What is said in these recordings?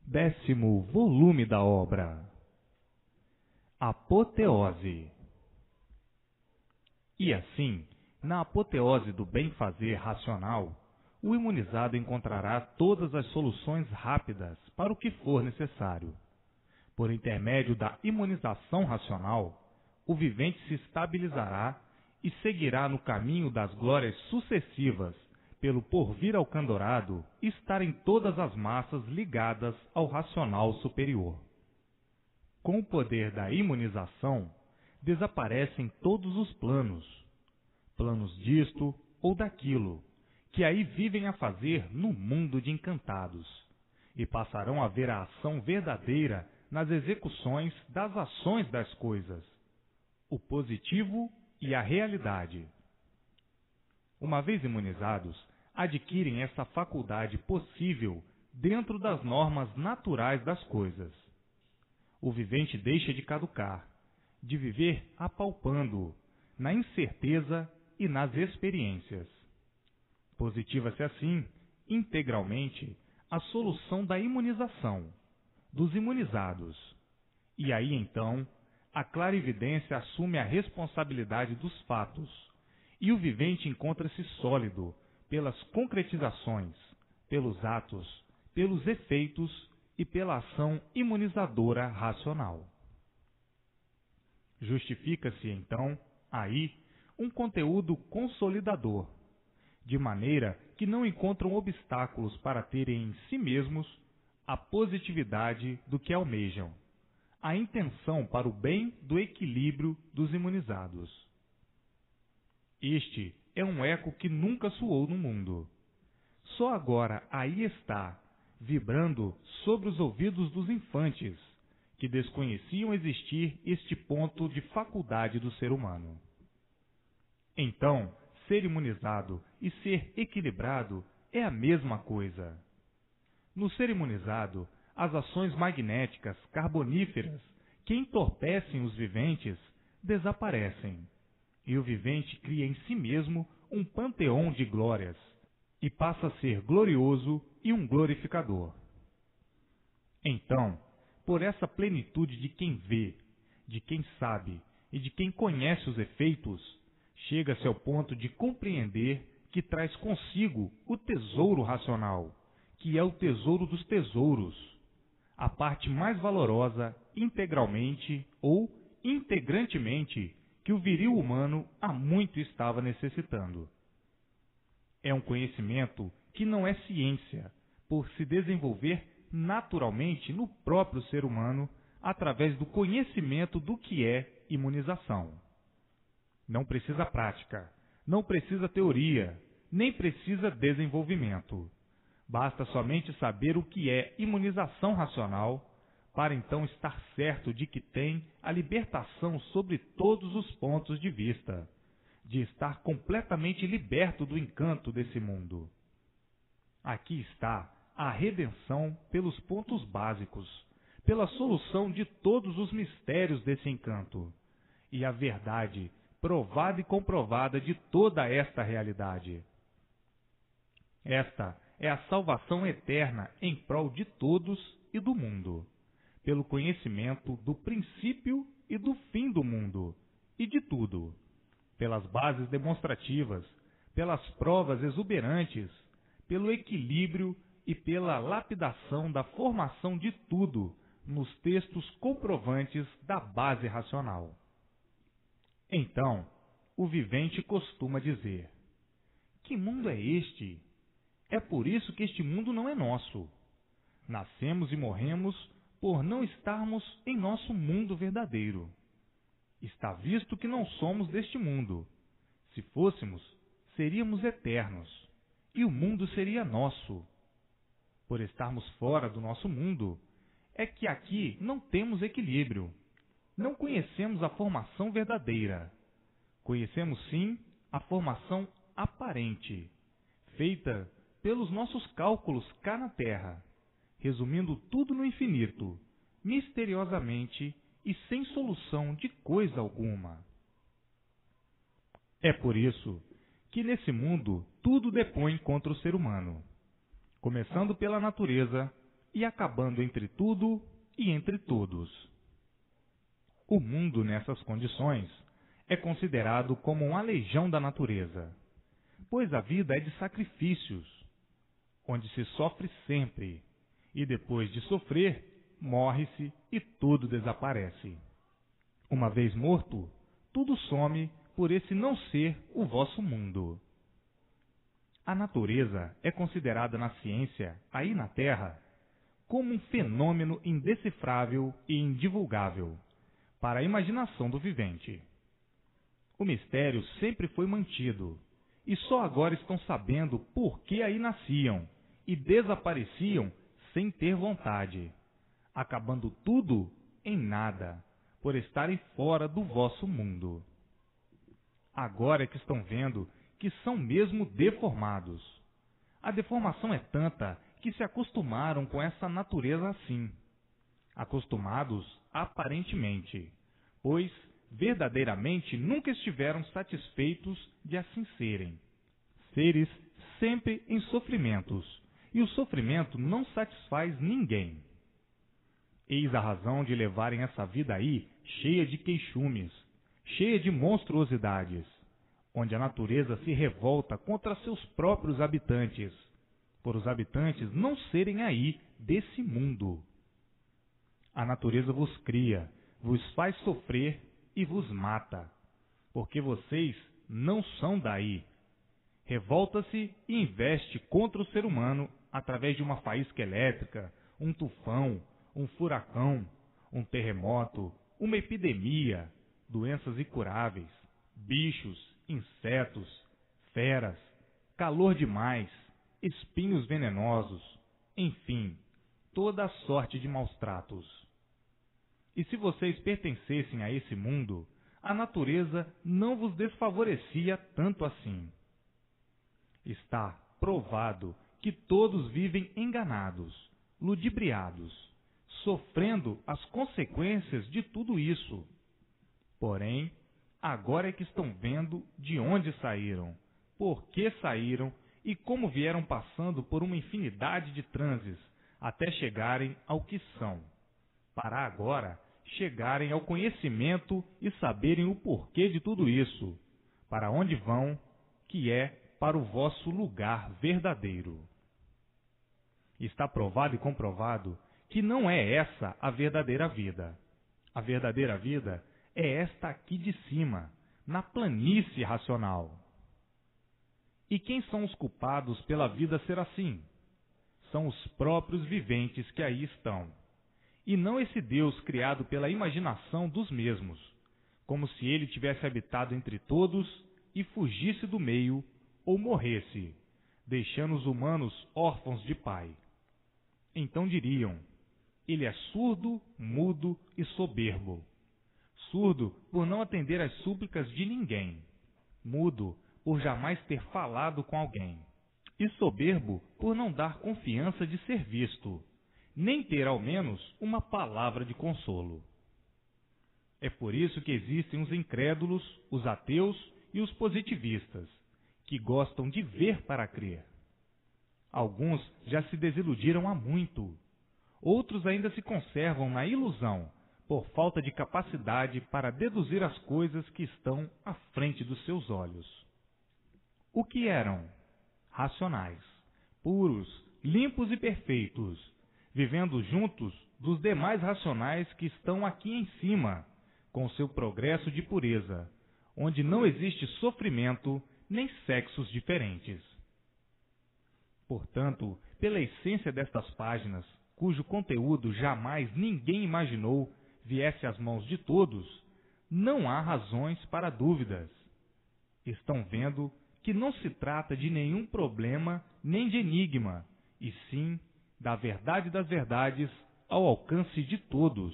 10º volume da obra. Apoteose. E assim, na apoteose do bem-fazer racional, o imunizado encontrará todas as soluções rápidas para o que for necessário. Por intermédio da imunização racional, o vivente se estabilizará e seguirá no caminho das glórias sucessivas, pelo porvir alcandorado estar em todas as massas ligadas ao racional superior. Com o poder da imunização, desaparecem todos os planos disto ou daquilo, que aí vivem a fazer no mundo de encantados, e passarão a ver a ação verdadeira nas execuções das ações das coisas, o positivo e a realidade. Uma vez imunizados, adquirem essa faculdade possível dentro das normas naturais das coisas. O vivente deixa de caducar, de viver apalpando-o, na incerteza e nas experiências. Positiva-se assim, integralmente, a solução da imunização, dos imunizados. E aí então, a clarividência assume a responsabilidade dos fatos, e o vivente encontra-se sólido pelas concretizações, pelos atos, pelos efeitos e pela ação imunizadora racional. Justifica-se então, aí, um conteúdo consolidador, de maneira que não encontram obstáculos para terem em si mesmos a positividade do que almejam, a intenção para o bem do equilíbrio dos imunizados. Este é um eco que nunca soou no mundo. Só agora aí está, vibrando sobre os ouvidos dos infantes, que desconheciam existir este ponto de faculdade do ser humano. Então, ser imunizado e ser equilibrado é a mesma coisa. No ser imunizado, as ações magnéticas carboníferas que entorpecem os viventes desaparecem, e o vivente cria em si mesmo um panteão de glórias, e passa a ser glorioso e um glorificador. Então, por essa plenitude de quem vê, de quem sabe e de quem conhece os efeitos, chega-se ao ponto de compreender que traz consigo o tesouro racional, que é o tesouro dos tesouros, a parte mais valorosa integralmente ou integrantemente que o viril humano há muito estava necessitando. É um conhecimento que não é ciência, por se desenvolver naturalmente no próprio ser humano através do conhecimento do que é imunização. Não precisa prática, não precisa teoria, nem precisa desenvolvimento. Basta somente saber o que é imunização racional, para então estar certo de que tem a libertação sobre todos os pontos de vista, de estar completamente liberto do encanto desse mundo. Aqui está a redenção pelos pontos básicos, pela solução de todos os mistérios desse encanto, e a verdade provada e comprovada de toda esta realidade. Esta é a salvação eterna em prol de todos e do mundo, pelo conhecimento do princípio e do fim do mundo, e de tudo, pelas bases demonstrativas, pelas provas exuberantes, pelo equilíbrio e pela lapidação da formação de tudo nos textos comprovantes da base racional. Então, o vivente costuma dizer: que mundo é este? É por isso que este mundo não é nosso. Nascemos e morremos por não estarmos em nosso mundo verdadeiro. Está visto que não somos deste mundo. Se fôssemos, seríamos eternos, e o mundo seria nosso. Por estarmos fora do nosso mundo, é que aqui não temos equilíbrio. Não conhecemos a formação verdadeira. Conhecemos, sim, a formação aparente, feita pelos nossos cálculos cá na Terra, resumindo tudo no infinito, misteriosamente e sem solução de coisa alguma. É por isso que nesse mundo tudo depõe contra o ser humano, começando pela natureza, e acabando entre tudo e entre todos. O mundo, nessas condições, é considerado como uma legião da natureza, pois a vida é de sacrifícios, onde se sofre sempre, e depois de sofrer, morre-se e tudo desaparece. Uma vez morto, tudo some por esse não ser o vosso mundo. A natureza é considerada na ciência, aí na Terra, como um fenômeno indecifrável e indivulgável para a imaginação do vivente. O mistério sempre foi mantido, e só agora estão sabendo por que aí nasciam e desapareciam sem ter vontade, acabando tudo em nada, por estarem fora do vosso mundo. Agora é que estão vendo que são mesmo deformados. A deformação é tanta que se acostumaram com essa natureza assim. Acostumados aparentemente, pois verdadeiramente nunca estiveram satisfeitos de assim serem. Seres sempre em sofrimentos, e o sofrimento não satisfaz ninguém. Eis a razão de levarem essa vida aí cheia de queixumes, cheia de monstruosidades, onde a natureza se revolta contra seus próprios habitantes, por os habitantes não serem aí desse mundo. A natureza vos cria, vos faz sofrer e vos mata, porque vocês não são daí. Revolta-se e investe contra o ser humano através de uma faísca elétrica, um tufão, um furacão, um terremoto, uma epidemia, doenças incuráveis, bichos, insetos, feras, calor demais, espinhos venenosos, enfim, toda a sorte de maus tratos. E se vocês pertencessem a esse mundo, a natureza não vos desfavorecia tanto assim. Está provado que todos vivem enganados, ludibriados, sofrendo as consequências de tudo isso. Porém, agora é que estão vendo de onde saíram, por que saíram e como vieram passando por uma infinidade de transes até chegarem ao que são, para agora chegarem ao conhecimento e saberem o porquê de tudo isso, para onde vão, que é para o vosso lugar verdadeiro. Está provado e comprovado que não é essa a verdadeira vida. A verdadeira vida é esta aqui de cima, na planície racional. E quem são os culpados pela vida ser assim? São os próprios viventes que aí estão, e não esse Deus criado pela imaginação dos mesmos, como se ele tivesse habitado entre todos e fugisse do meio ou morresse, deixando os humanos órfãos de pai. Então diriam: ele é surdo, mudo e soberbo. Surdo por não atender às súplicas de ninguém, mudo por jamais ter falado com alguém, e soberbo por não dar confiança de ser visto, nem ter ao menos uma palavra de consolo. É por isso que existem os incrédulos, os ateus e os positivistas, que gostam de ver para crer. Alguns já se desiludiram há muito, outros ainda se conservam na ilusão, por falta de capacidade para deduzir as coisas que estão à frente dos seus olhos. O que eram? Racionais, puros, limpos e perfeitos, vivendo juntos dos demais racionais que estão aqui em cima, com seu progresso de pureza, onde não existe sofrimento nem sexos diferentes. Portanto, pela essência destas páginas, cujo conteúdo jamais ninguém imaginou viesse às mãos de todos, não há razões para dúvidas. Estão vendo que não se trata de nenhum problema nem de enigma, e sim da verdade das verdades ao alcance de todos.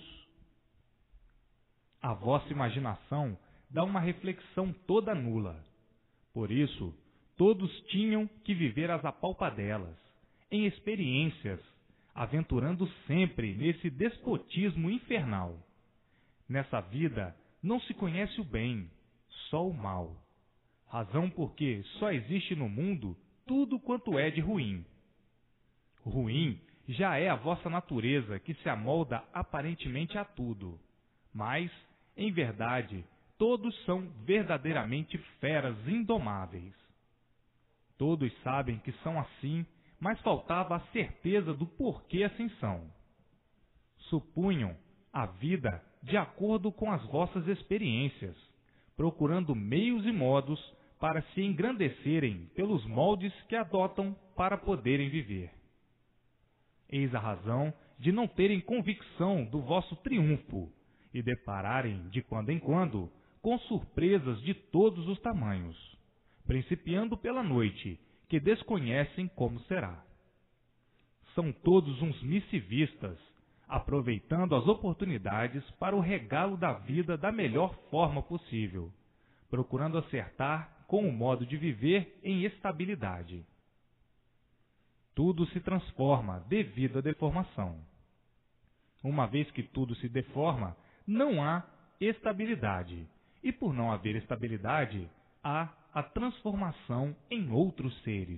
A vossa imaginação dá uma reflexão toda nula. Por isso, todos tinham que viver as apalpadelas, em experiências, aventurando sempre nesse despotismo infernal. Nessa vida não se conhece o bem, só o mal. Razão porque só existe no mundo tudo quanto é de ruim. Ruim já é a vossa natureza que se amolda aparentemente a tudo. Mas, em verdade, todos são verdadeiramente feras indomáveis. Todos sabem que são assim, mas faltava a certeza do porquê assim são. Supunham a vida de acordo com as vossas experiências, procurando meios e modos para se engrandecerem pelos moldes que adotam para poderem viver. Eis a razão de não terem convicção do vosso triunfo e depararem, de quando em quando, com surpresas de todos os tamanhos, principiando pela noite, que desconhecem como será. São todos uns missivistas, aproveitando as oportunidades para o regalo da vida da melhor forma possível, procurando acertar com o modo de viver em estabilidade. Tudo se transforma devido à deformação. Uma vez que tudo se deforma, não há estabilidade, e por não haver estabilidade, há a transformação em outros seres.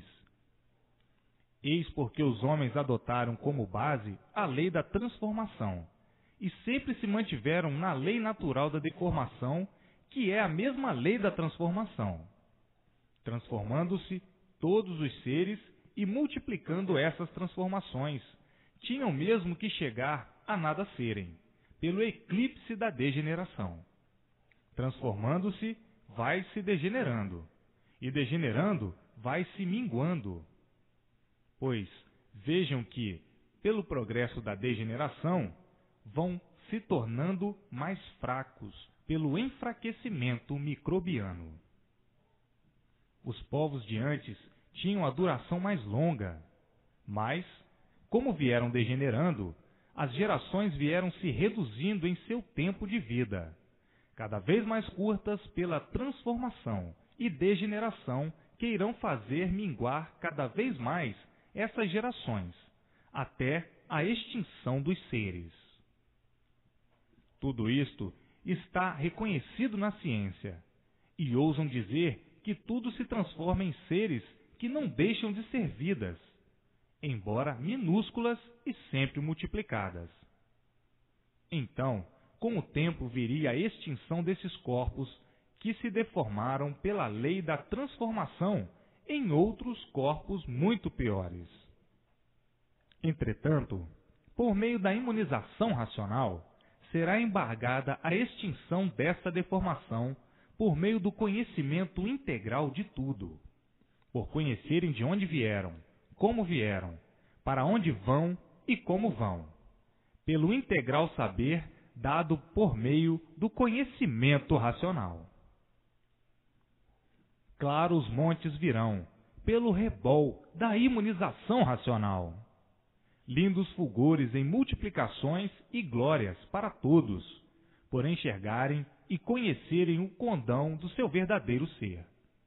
Eis porque os homens adotaram como base a lei da transformação, e sempre se mantiveram na lei natural da deformação, que é a mesma lei da transformação, transformando-se todos os seres e multiplicando essas transformações, tinham mesmo que chegar a nada serem, pelo eclipse da degeneração. Transformando-se, vai-se degenerando, e degenerando, vai-se minguando. Pois vejam que, pelo progresso da degeneração, vão se tornando mais fracos pelo enfraquecimento microbiano. Os povos de antes tinham a duração mais longa, mas, como vieram degenerando, as gerações vieram se reduzindo em seu tempo de vida, cada vez mais curtas pela transformação e degeneração que irão fazer minguar cada vez mais essas gerações, até a extinção dos seres. Tudo isto está reconhecido na ciência, e ousam dizer que tudo se transforma em seres que não deixam de ser vidas, embora minúsculas e sempre multiplicadas. Então, com o tempo viria a extinção desses corpos que se deformaram pela lei da transformação em outros corpos muito piores. Entretanto, por meio da imunização racional, será embargada a extinção dessa deformação por meio do conhecimento integral de tudo, por conhecerem de onde vieram, como vieram, para onde vão e como vão, pelo integral saber dado por meio do conhecimento racional. Claro, os montes virão, pelo rebol da imunização racional. Lindos fulgores em multiplicações e glórias para todos, por enxergarem e conhecerem o condão do seu verdadeiro ser.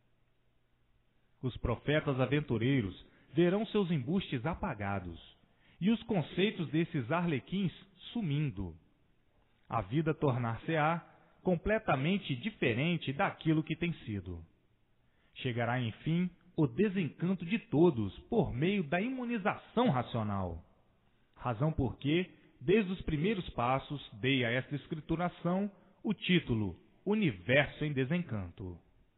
Os profetas aventureiros verão seus embustes apagados, e os conceitos desses arlequins sumindo. A vida tornar-se-á completamente diferente daquilo que tem sido. Chegará, enfim, o desencanto de todos por meio da imunização racional. Razão porque, desde os primeiros passos, dei a esta escrituração o título Universo em Desencanto.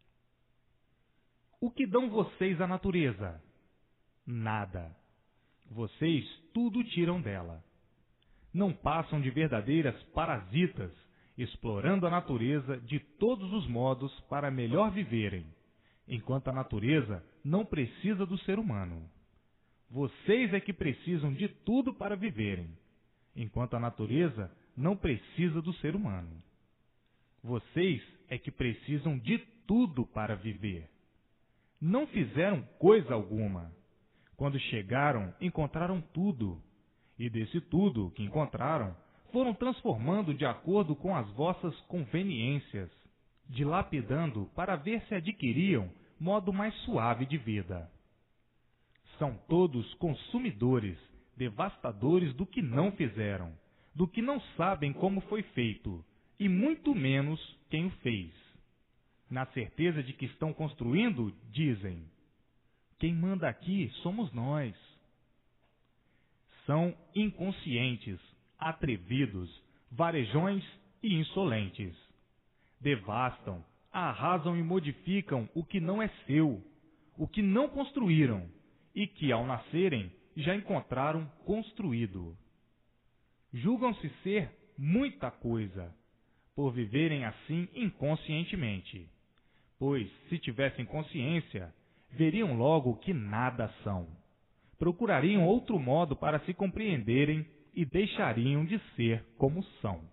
O que dão vocês à natureza? Nada. Vocês tudo tiram dela. Não passam de verdadeiras parasitas, explorando a natureza de todos os modos para melhor viverem, enquanto a natureza não precisa do ser humano. Vocês é que precisam de tudo para viverem, enquanto a natureza não precisa do ser humano. Vocês é que precisam de tudo para viver. Não fizeram coisa alguma. Quando chegaram, encontraram tudo, e desse tudo que encontraram, foram transformando de acordo com as vossas conveniências, dilapidando para ver se adquiriam modo mais suave de vida. São todos consumidores, devastadores do que não fizeram, do que não sabem como foi feito, e muito menos quem o fez. Na certeza de que estão construindo, dizem: quem manda aqui somos nós. São inconscientes, atrevidos, varejões e insolentes. Devastam, arrasam e modificam o que não é seu, o que não construíram e que, ao nascerem, já encontraram construído. Julgam-se ser muita coisa, por viverem assim inconscientemente, pois, se tivessem consciência, veriam logo que nada são. Procurariam outro modo para se compreenderem e deixariam de ser como são.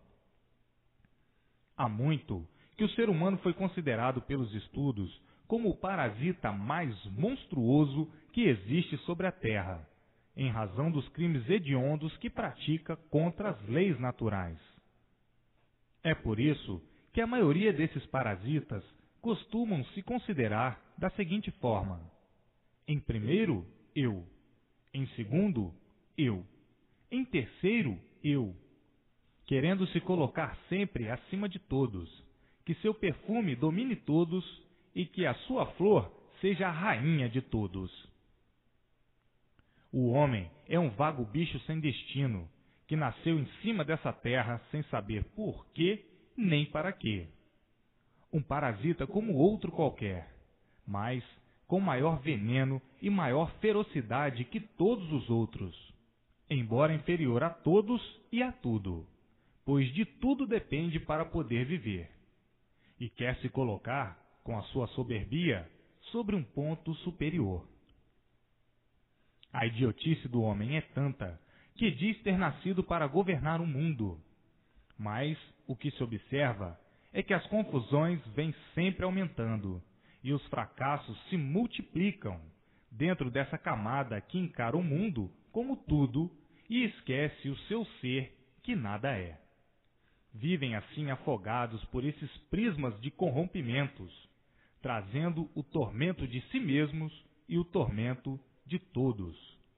Há muito que o ser humano foi considerado pelos estudos como o parasita mais monstruoso que existe sobre a Terra, em razão dos crimes hediondos que pratica contra as leis naturais. É por isso que a maioria desses parasitas costumam se considerar da seguinte forma: em primeiro, eu; em segundo, eu; em terceiro, eu, querendo se colocar sempre acima de todos, que seu perfume domine todos e que a sua flor seja a rainha de todos. O homem é um vago bicho sem destino, que nasceu em cima dessa terra sem saber por quê nem para quê. Um parasita como outro qualquer, mas com maior veneno e maior ferocidade que todos os outros, embora inferior a todos e a tudo, pois de tudo depende para poder viver, e quer se colocar, com a sua soberbia, sobre um ponto superior. A idiotice do homem é tanta que diz ter nascido para governar o mundo, mas o que se observa é que as confusões vêm sempre aumentando e os fracassos se multiplicam dentro dessa camada que encara o mundo como tudo e esquece o seu ser que nada é. Vivem assim afogados por esses prismas de corrompimentos, trazendo o tormento de si mesmos e o tormento de todos.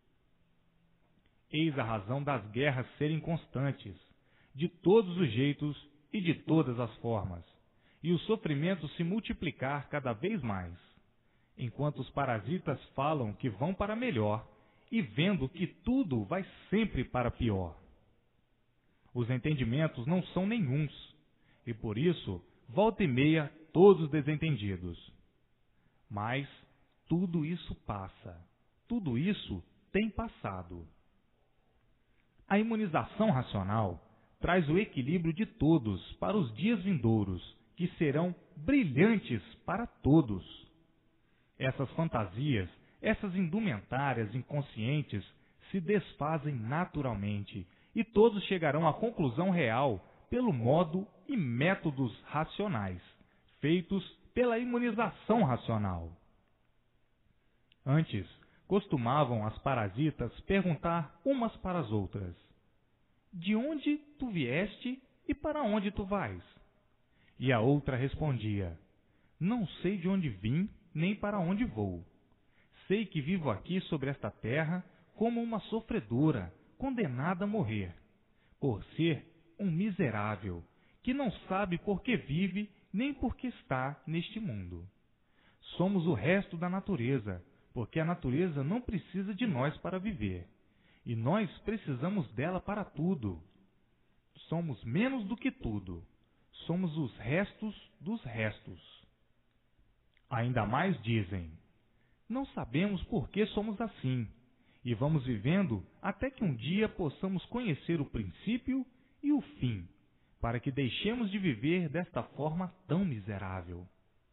Eis a razão das guerras serem constantes, de todos os jeitos e de todas as formas, e o sofrimento se multiplicar cada vez mais, enquanto os parasitas falam que vão para melhor e vendo que tudo vai sempre para pior. Os entendimentos não são nenhuns, e por isso, volta e meia, todos desentendidos. Mas tudo isso passa, tudo isso tem passado. A imunização racional traz o equilíbrio de todos para os dias vindouros, que serão brilhantes para todos. Essas fantasias, essas indumentárias inconscientes se desfazem naturalmente e todos chegarão à conclusão real pelo modo e métodos racionais, feitos pela imunização racional. Antes, costumavam as parasitas perguntar umas para as outras: de onde tu vieste e para onde tu vais? E a outra respondia: não sei de onde vim nem para onde vou. Sei que vivo aqui sobre esta terra como uma sofredora, condenada a morrer, por ser um miserável, que não sabe por que vive nem por que está neste mundo. Somos o resto da natureza, porque a natureza não precisa de nós para viver, e nós precisamos dela para tudo. Somos menos do que tudo, somos os restos dos restos. Ainda mais dizem: não sabemos por que somos assim, e vamos vivendo até que um dia possamos conhecer o princípio e o fim, para que deixemos de viver desta forma tão miserável.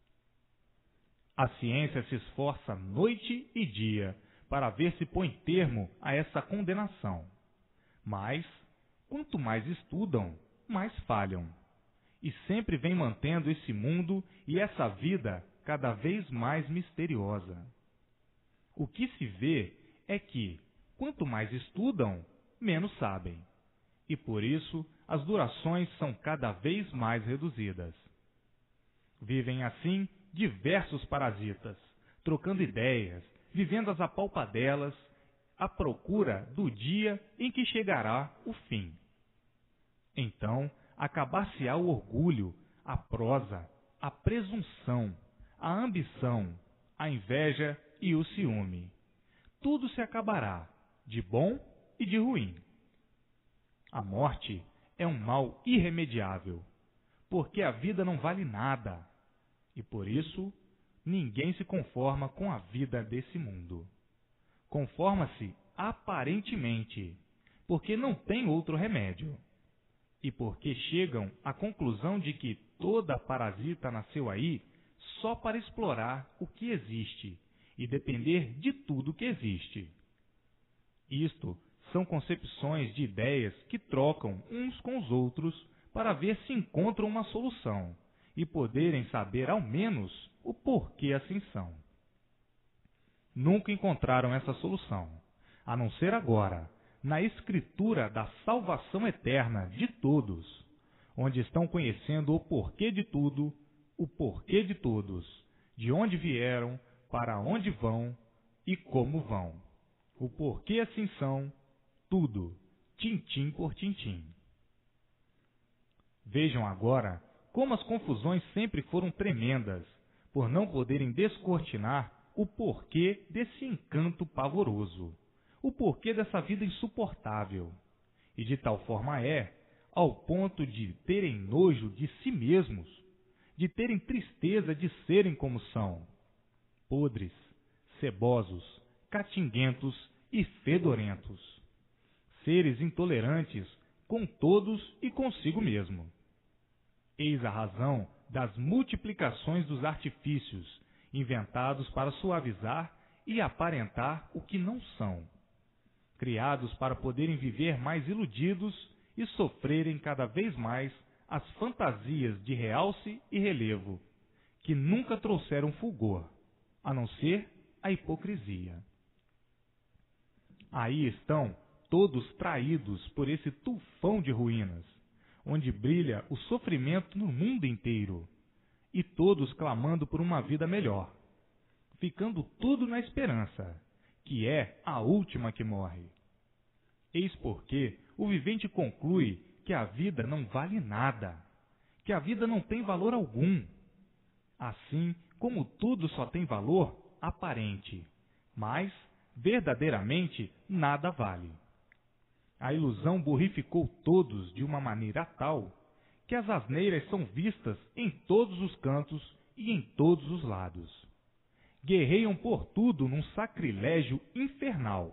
A ciência se esforça noite e dia para ver se põe termo a essa condenação. Mas, quanto mais estudam, mais falham, e sempre vem mantendo esse mundo e essa vida cada vez mais misteriosa. O que se vê é que, quanto mais estudam, menos sabem, e por isso as durações são cada vez mais reduzidas. Vivem assim diversos parasitas, trocando ideias, vivendo as apalpadelas, à procura do dia em que chegará o fim. Então, acabar-se-á o orgulho, a prosa, a presunção, a ambição, a inveja e o ciúme. Tudo se acabará, de bom e de ruim. A morte é um mal irremediável, porque a vida não vale nada, e por isso ninguém se conforma com a vida desse mundo. Conforma-se aparentemente, porque não tem outro remédio, e porque chegam à conclusão de que toda parasita nasceu aí só para explorar o que existe e depender de tudo que existe. Isto são concepções de ideias que trocam uns com os outros para ver se encontram uma solução e poderem saber ao menos o porquê assim são. Nunca encontraram essa solução, a não ser agora, na escritura da salvação eterna de todos, onde estão conhecendo o porquê de tudo, o porquê de todos, de onde vieram, para onde vão e como vão. O porquê assim são, tudo, tintim por tintim. Vejam agora como as confusões sempre foram tremendas, por não poderem descortinar o porquê desse encanto pavoroso, o porquê dessa vida insuportável. E de tal forma ao ponto de terem nojo de si mesmos, de terem tristeza de serem como são, podres, cebosos, catinguentos e fedorentos, seres intolerantes com todos e consigo mesmo. Eis a razão das multiplicações dos artifícios inventados para suavizar e aparentar o que não são, criados para poderem viver mais iludidos e sofrerem cada vez mais as fantasias de realce e relevo, que nunca trouxeram fulgor, a não ser a hipocrisia. Aí estão todos traídos por esse tufão de ruínas, onde brilha o sofrimento no mundo inteiro, e todos clamando por uma vida melhor, ficando tudo na esperança, que é a última que morre. Eis porque o vivente conclui que a vida não vale nada, que a vida não tem valor algum, assim como tudo só tem valor aparente, mas verdadeiramente nada vale. A ilusão burrificou todos de uma maneira tal que as asneiras são vistas em todos os cantos e em todos os lados. Guerreiam por tudo num sacrilégio infernal.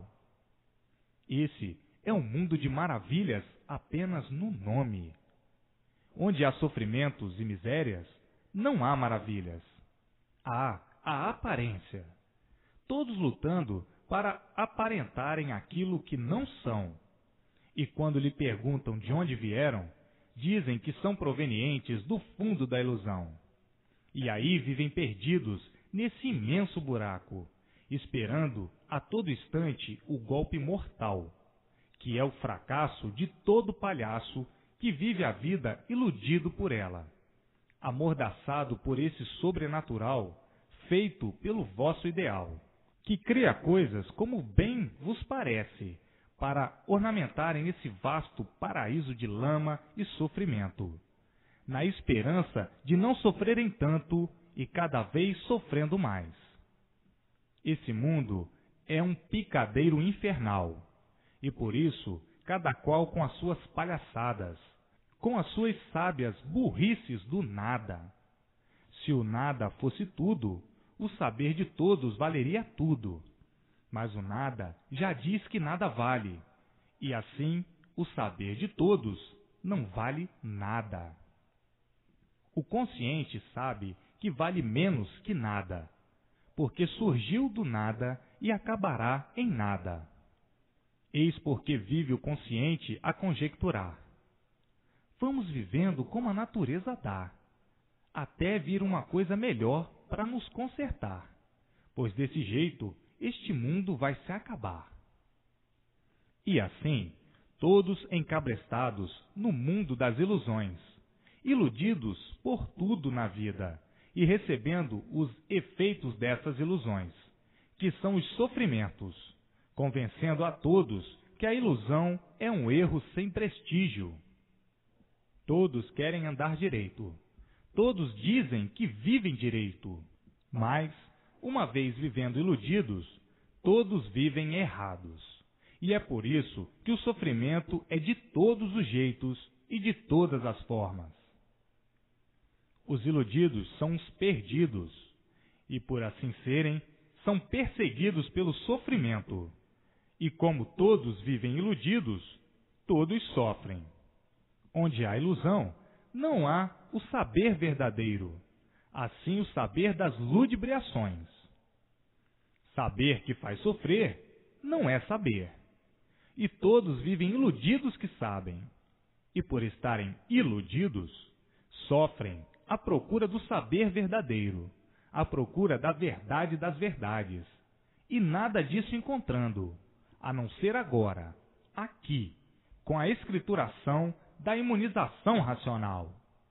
Esse é um mundo de maravilhas apenas no nome. Onde há sofrimentos e misérias, não há maravilhas. Há a aparência. Todos lutando para aparentarem aquilo que não são. E quando lhe perguntam de onde vieram, dizem que são provenientes do fundo da ilusão. E aí vivem perdidos nesse imenso buraco, esperando a todo instante o golpe mortal, que é o fracasso de todo palhaço que vive a vida iludido por ela, amordaçado por esse sobrenatural feito pelo vosso ideal, que cria coisas como bem vos parece, para ornamentarem esse vasto paraíso de lama e sofrimento, na esperança de não sofrerem tanto e cada vez sofrendo mais. Esse mundo é um picadeiro infernal, e por isso, cada qual com as suas palhaçadas, com as suas sábias burrices do nada. Se o nada fosse tudo, o saber de todos valeria tudo. Mas o nada já diz que nada vale, e assim o saber de todos não vale nada. O consciente sabe que vale menos que nada, porque surgiu do nada e acabará em nada. Eis porque vive o consciente a conjecturar. Vamos vivendo como a natureza dá, até vir uma coisa melhor para nos consertar, pois desse jeito este mundo vai se acabar. E assim, todos encabrestados no mundo das ilusões, iludidos por tudo na vida e recebendo os efeitos dessas ilusões, que são os sofrimentos, convencendo a todos que a ilusão é um erro sem prestígio. Todos querem andar direito, todos dizem que vivem direito, mas, uma vez vivendo iludidos, todos vivem errados, E é por isso que o sofrimento é de todos os jeitos e de todas as formas. Os iludidos são os perdidos, e por assim serem, são perseguidos pelo sofrimento. E como todos vivem iludidos, todos sofrem. Onde há ilusão, não há o saber verdadeiro, assim o saber das ludibriações. Saber que faz sofrer não é saber. E todos vivem iludidos que sabem. E por estarem iludidos, sofrem à procura do saber verdadeiro, à procura da verdade das verdades, e nada disso encontrando, a não ser agora, aqui, com a escrituração da imunização racional.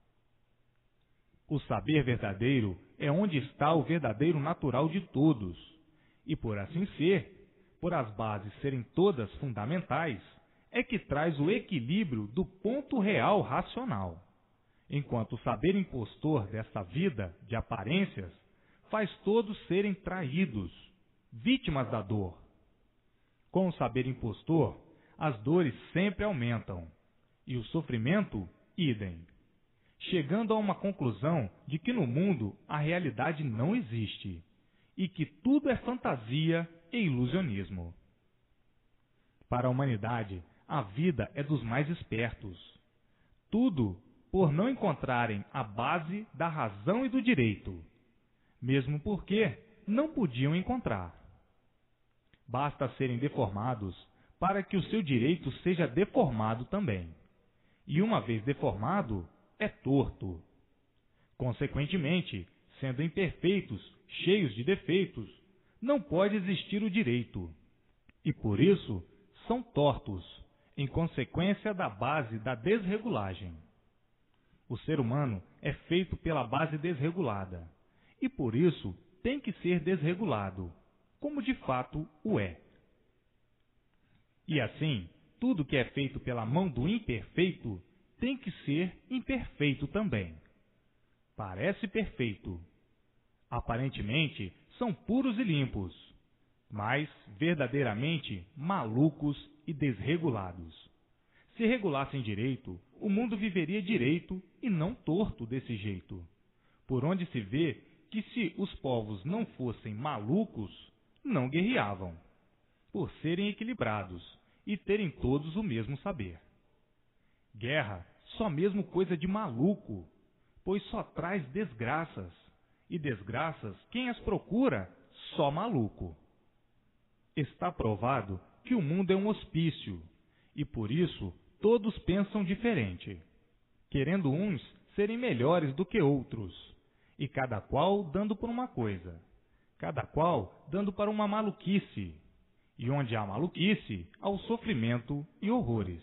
O saber verdadeiro é onde está o verdadeiro natural de todos, e por assim ser, por as bases serem todas fundamentais, é que traz o equilíbrio do ponto real racional, enquanto o saber impostor desta vida de aparências faz todos serem traídos, vítimas da dor. Com o saber impostor, as dores sempre aumentam, e o sofrimento, idem, chegando a uma conclusão de que no mundo a realidade não existe, e que tudo é fantasia e ilusionismo. Para a humanidade, a vida é dos mais espertos. Tudo por não encontrarem a base da razão e do direito, mesmo porque não podiam encontrar. Basta serem deformados para que o seu direito seja deformado também. E uma vez deformado, é torto. Consequentemente, sendo imperfeitos, cheios de defeitos, não pode existir o direito. E por isso, são tortos, em consequência da base da desregulagem. O ser humano é feito pela base desregulada, e por isso tem que ser desregulado, como de fato o é. E assim, tudo que é feito pela mão do imperfeito tem que ser imperfeito também. Parece perfeito. Aparentemente, são puros e limpos, mas verdadeiramente malucos e desregulados. Se regulassem direito, o mundo viveria direito e não torto desse jeito. Por onde se vê que se os povos não fossem malucos, não guerreavam, por serem equilibrados e terem todos o mesmo saber. Guerra, só mesmo coisa de maluco, pois só traz desgraças, e desgraças, quem as procura, só maluco. Está provado que o mundo é um hospício, e por isso todos pensam diferente, querendo uns serem melhores do que outros, e cada qual dando por uma coisa, cada qual dando para uma maluquice, e onde há maluquice, há o sofrimento e horrores.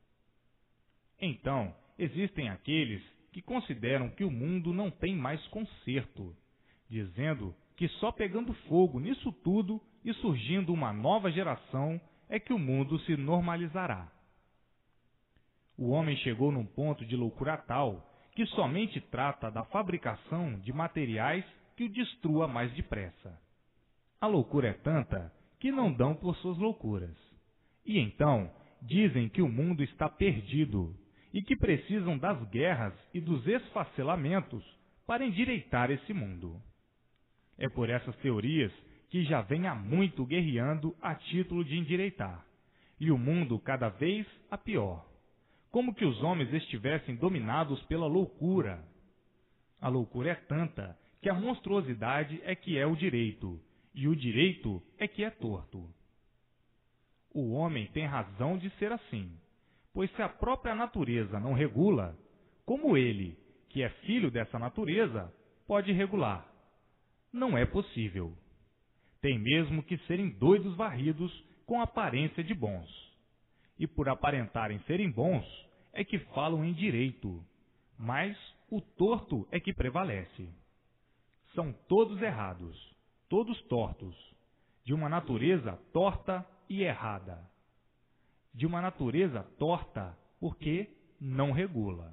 Então, existem aqueles que consideram que o mundo não tem mais conserto, dizendo que só pegando fogo nisso tudo e surgindo uma nova geração é que o mundo se normalizará. O homem chegou num ponto de loucura tal que somente trata da fabricação de materiais que o destrua mais depressa. A loucura é tanta que não dão por suas loucuras. E então dizem que o mundo está perdido e que precisam das guerras e dos esfacelamentos para endireitar esse mundo. É por essas teorias que já vem há muito guerreando a título de endireitar, e o mundo cada vez a pior, como que os homens estivessem dominados pela loucura. A loucura é tanta que a monstruosidade é que é o direito, e o direito é que é torto. O homem tem razão de ser assim, pois se a própria natureza não regula, como ele, que é filho dessa natureza, pode regular? Não é possível. Tem mesmo que serem doidos varridos com aparência de bons. E por aparentarem serem bons, é que falam em direito, mas o torto é que prevalece. São todos errados, todos tortos, de uma natureza torta e errada. De uma natureza torta porque não regula.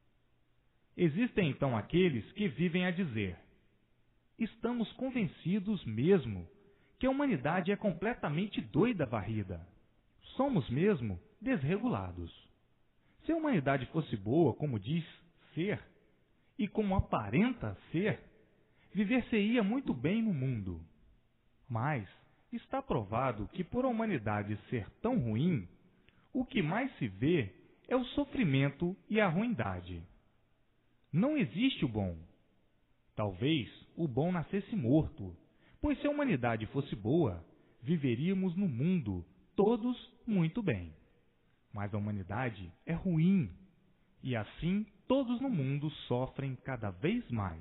Existem então aqueles que vivem a dizer: estamos convencidos mesmo que a humanidade é completamente doida varrida. somos mesmo desregulados. Se a humanidade fosse boa, como diz ser, e como aparenta ser, viver-se-ia muito bem no mundo. Mas está provado que, por a humanidade ser tão ruim, o que mais se vê é o sofrimento e a ruindade. Não existe o bom. Talvez o bom nascesse morto, pois se a humanidade fosse boa, viveríamos no mundo todos muito bem. Mas a humanidade é ruim, e assim todos no mundo sofrem cada vez mais.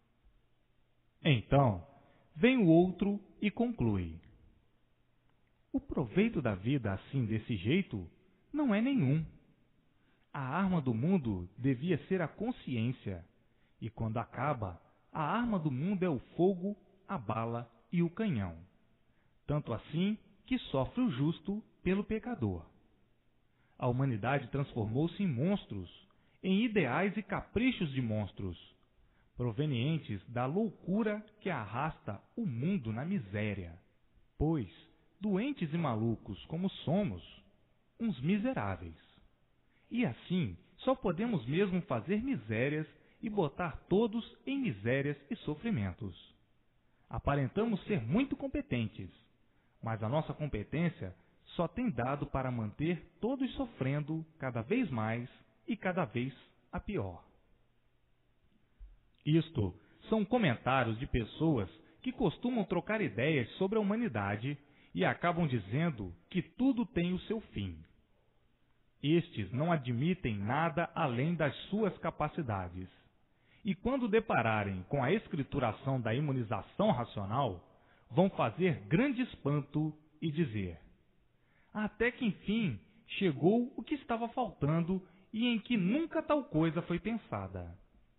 Então, vem o outro e conclui: o proveito da vida assim desse jeito não é nenhum. A arma do mundo devia ser a consciência, e quando acaba, a arma do mundo é o fogo, a bala e o canhão. Tanto assim que sofre o justo pelo pecador. A humanidade transformou-se em monstros, em ideais e caprichos de monstros, provenientes da loucura que arrasta o mundo na miséria. Pois, doentes e malucos como somos, uns miseráveis. E assim, só podemos mesmo fazer misérias e botar todos em misérias e sofrimentos. Aparentamos ser muito competentes, mas a nossa competência só tem dado para manter todos sofrendo cada vez mais e cada vez a pior. Isto são comentários de pessoas que costumam trocar ideias sobre a humanidade e acabam dizendo que tudo tem o seu fim. Estes não admitem nada além das suas capacidades. E quando depararem com a escrituração da imunização racional, vão fazer grande espanto e dizer: até que enfim chegou o que estava faltando e em que nunca tal coisa foi pensada.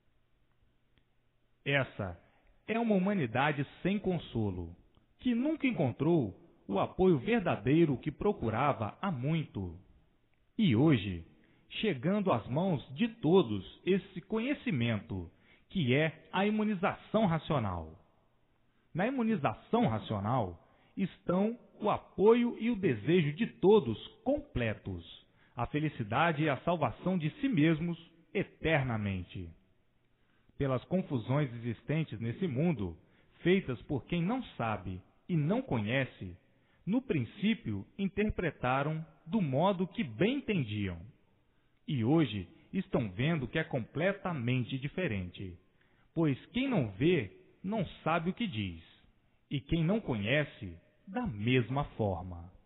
Essa é uma humanidade sem consolo, que nunca encontrou o apoio verdadeiro que procurava há muito. E hoje, chegando às mãos de todos esse conhecimento, que é a imunização racional. Na imunização racional estão o apoio e o desejo de todos completos, a felicidade e a salvação de si mesmos eternamente. Pelas confusões existentes nesse mundo, feitas por quem não sabe e não conhece, no princípio interpretaram do modo que bem entendiam. E hoje estão vendo que é completamente diferente. Pois quem não vê, não sabe o que diz. E quem não conhece, da mesma forma.